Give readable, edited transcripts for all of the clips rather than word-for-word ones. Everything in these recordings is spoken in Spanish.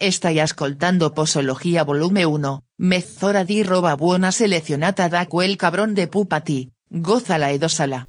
Stai ascoltando Posologia volume 1, mezz'ora di roba buona selezionata da quel cabrón de Pupati, gózala e dosala.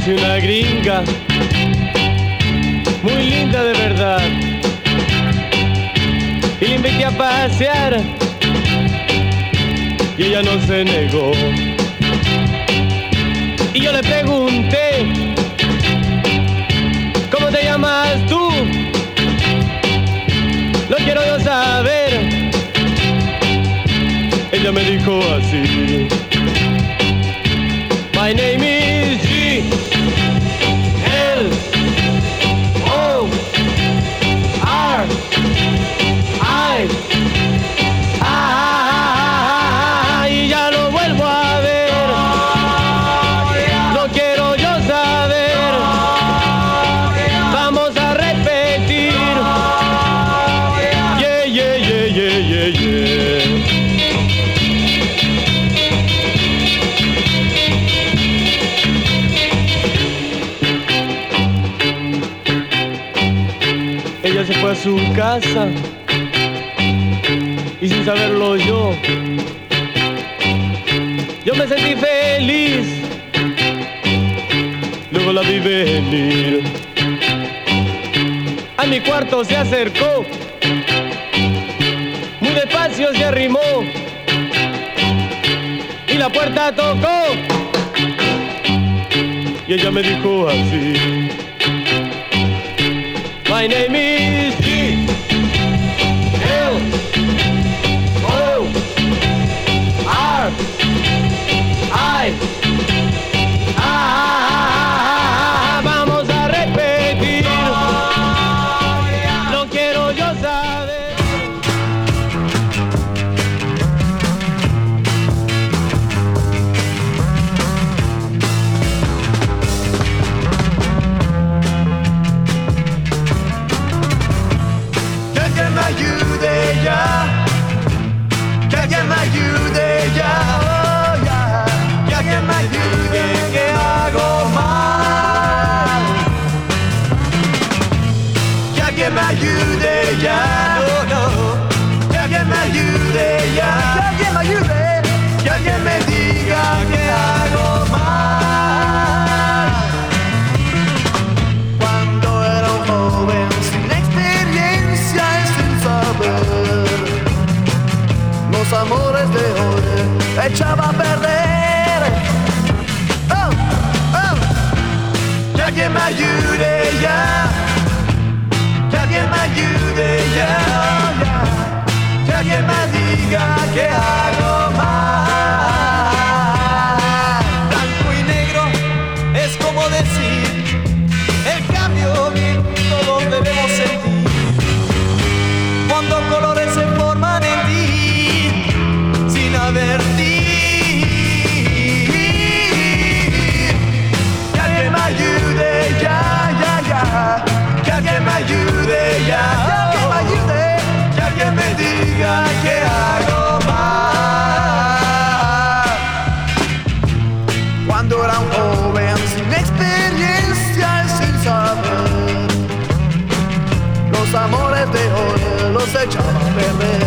conocí una gringa muy linda de verdad y la invité a pasear y ella no se negó. Y yo le pregunté, ¿cómo te llamas tú? Lo quiero yo saber. Ella me dijo así: My name is G-L-O-R-I. Y ya lo vuelvo a ver. Lo quiero yo saber. Vamos a repetir. Yeah, yeah, yeah, yeah, yeah, yeah. Ella se fue a su casa y sin saberlo yo me sentí feliz. Luego la vi venir. A mi cuarto se acercó, muy despacio se arrimó y la puerta tocó. Y ella me dijo así: My name is G-L-O-R-I. Vamos a repetir. Lo quiero yo saber. Que alguien me ayude ya. Que alguien me ayude ya. Oh, ya. Que alguien me ayude, que hago mal. Que alguien me ayude ya. No, no. Que alguien me ayude ya. Que alguien me ayude. Que alguien me diga que hago mal. Cuando era un joven sin experiencia y sin saber, los amores de hoy echaba a perder. Oh, oh. Que alguien me ayude ya. Que alguien me ayude ya, ya. Que alguien me diga que hago mal. Blanco y negro es como decir el cambio que todos debemos sentir. Cuando colores se forman en ti sin advertir. Que alguien me ayude ya, ya, ya. Que alguien me ayude ya. Que alguien me ayude. Que alguien me diga que hago mal. Cuando era un joven sin experiencia y sin saber, los amores de hoy los echaba a perder.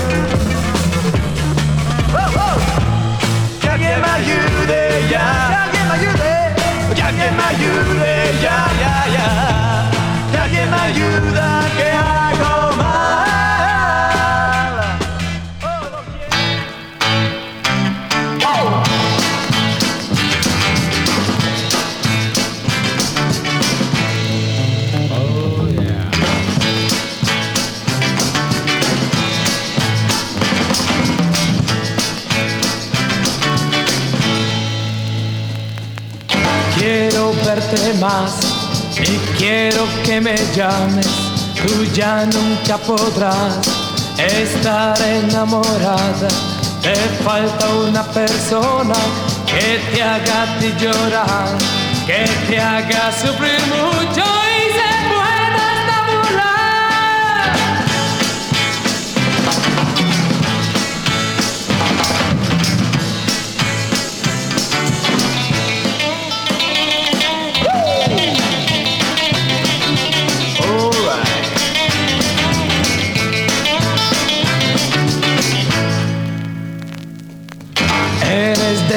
Oh, oh. Que alguien me ayude ya. Que alguien me ayude. Que alguien me ayude ya, ya, ya. Que alguien me ayuda, que hago mal. Oh, lo quiero. Oh. Quiero verte más y quiero que me llames. Tú ya nunca podrás estar enamorada. Te falta una persona que te haga a ti llorar, que te haga sufrir mucho y se pueda hasta burlar.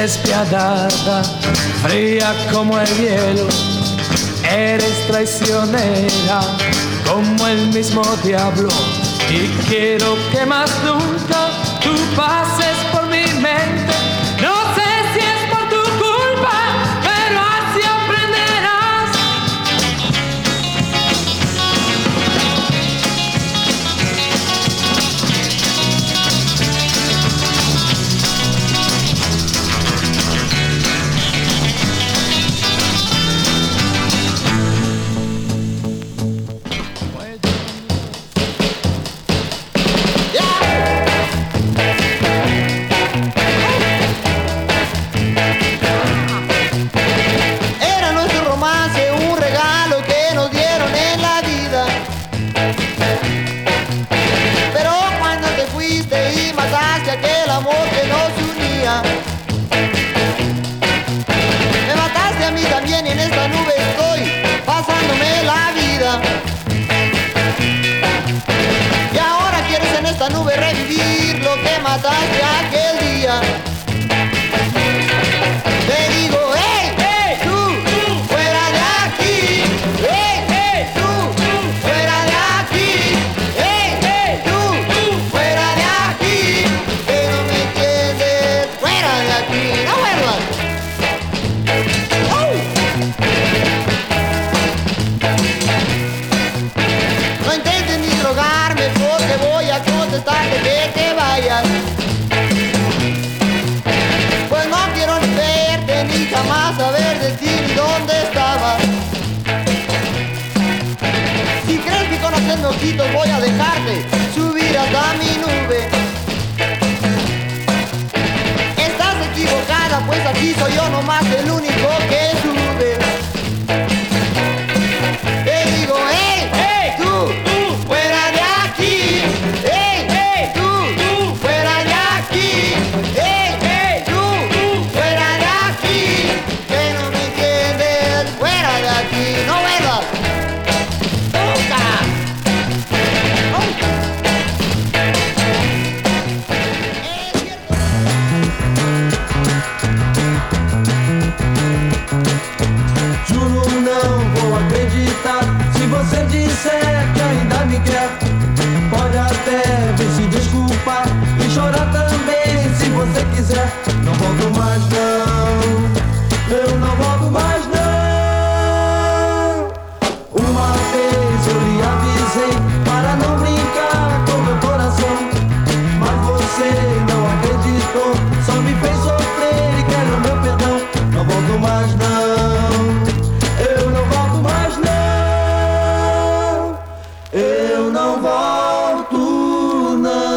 despiadada, fría como el hielo. Eres traicionera como el mismo diablo. Y quiero que más nunca tú pases por mi mente. No sé si es por tu culpa, pero así aprenderás. Mataste aquel día. Te digo, hey, hey, tú, fuera de aquí. Hey, hey, tú, fuera de aquí. Hey, hey, tú, fuera de aquí. Que no me entiendes, fuera de aquí. No vuelvas. No intentes ni drogarme porque voy a contestarte que te vayas. Pues no quiero ni verte ni jamás saber de ti ni dónde estabas. Si crees que conociendo ojitos voy a dejarte subir hasta mi nube, estás equivocada, pues aquí soy yo nomás el único que sube. Te digo, hey, hey, tú, fuera de aquí. Hey, hey, tú, fuera de aquí. Hey, hey, tú, fuera de aquí. Que no me entiendes, fuera de aquí. No vuelvas. Nunca. Juro, não vou acreditar se você disser que ainda me quer. Pode até vir se desculpar e chorar também se você quiser. Não volto mais não, eu não volto mais não. Uma vez eu lhe avisei para não brincar com meu coração, mas você não acreditou, só me fez sofrer e quer o meu perdão. Não volto mais não, eu não volto mais não, eu não volto não,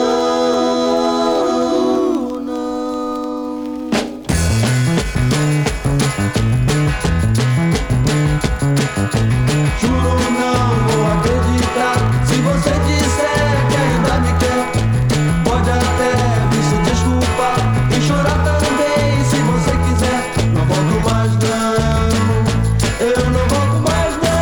Juro, não vou acreditar se você disser que ainda me quer. Pode até vir se desculpar e chorar também se você quiser. Não volto mais não, eu não volto mais não.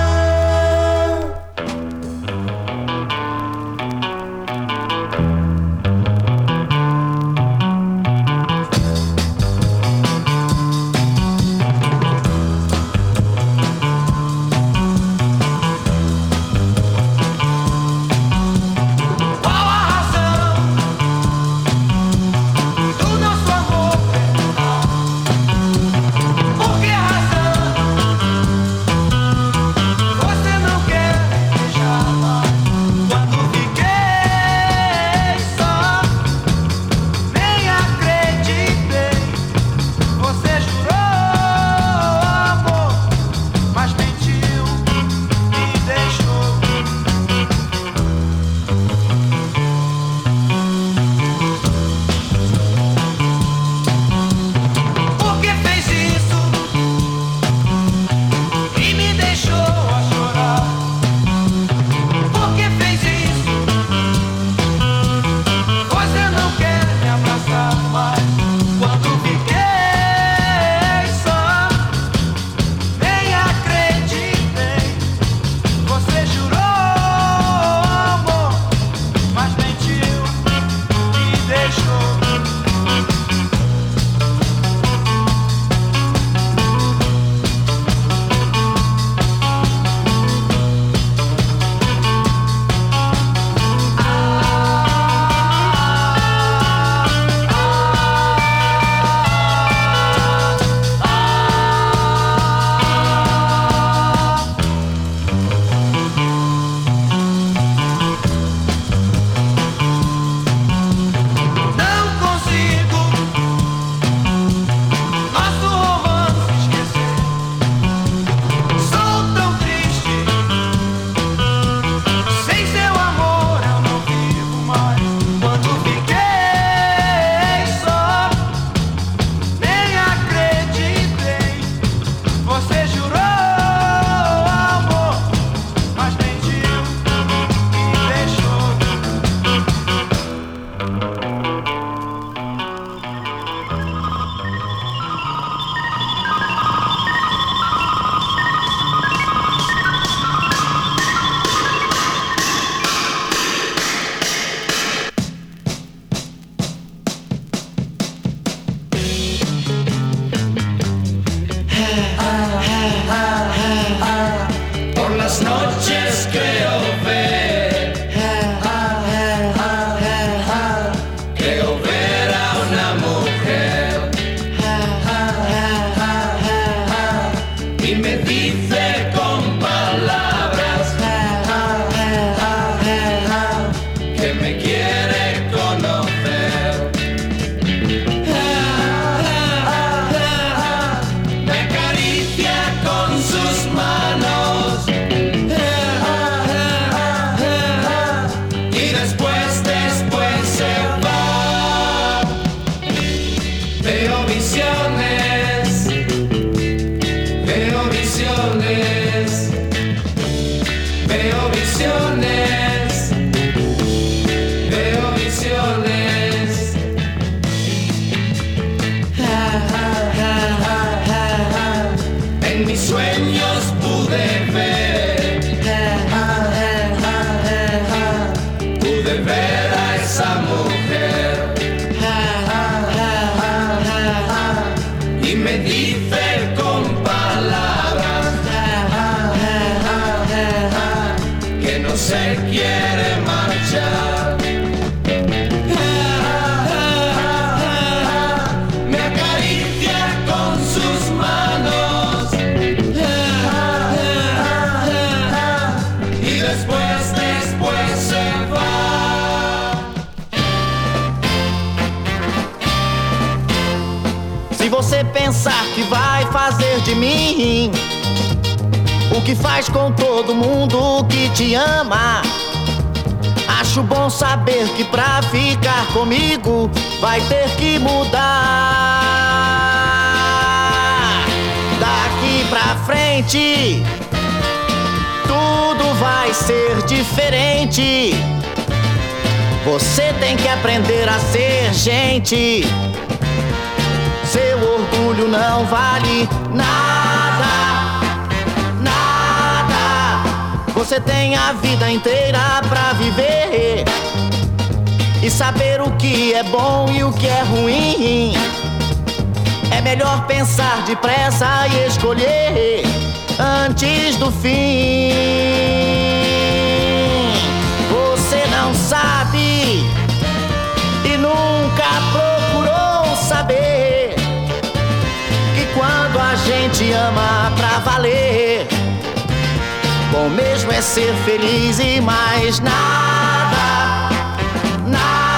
Qual a razão do nosso amor terminar? Por que razão você não quer me deixar mais? Quando fiquei só, nem acreditei. Você jurou amor, mas mentiu e deixou. Por que fez isso e me deixou a chorar? Por que fez isso? Você não quer me abraçar mais. Quando fiquei só, nem acreditei. Você jurou amor, mas mentiu e deixou. Se você pensar que vai fazer de mim o que faz com todo mundo que te ama, acho bom saber que pra ficar comigo vai ter que mudar. Daqui pra frente tudo vai ser diferente. Você tem que aprender a ser gente. Seu orgulho não vale nada, nada. Você tem a vida inteira pra viver e saber o que é bom e o que é ruim. É melhor pensar depressa e escolher antes do fim. Você não sabe e nunca procurou saber que quando a gente ama pra valer, bom mesmo é ser feliz e mais nada, nada.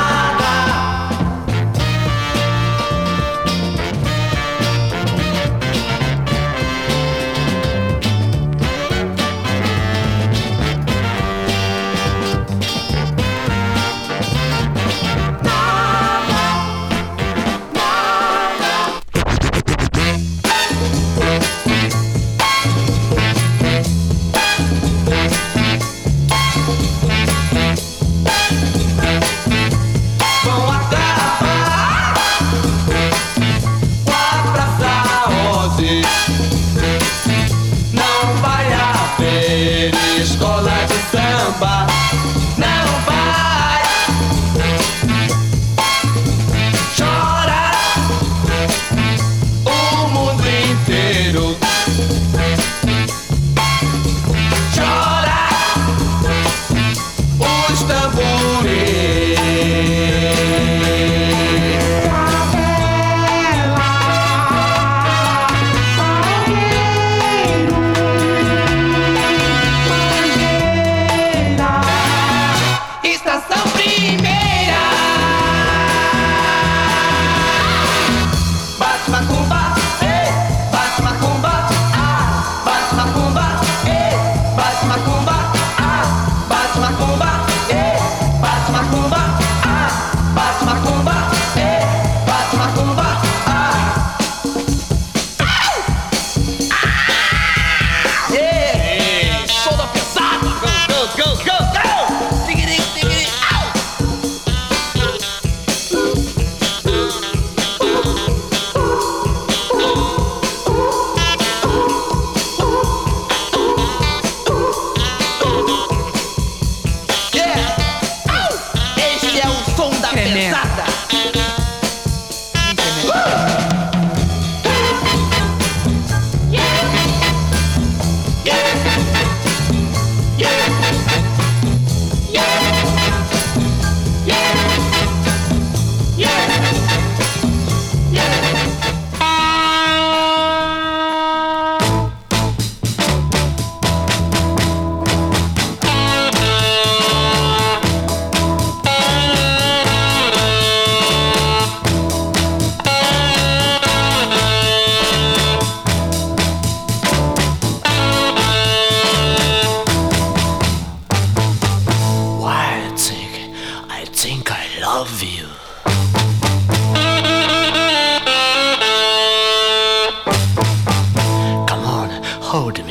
Hold me.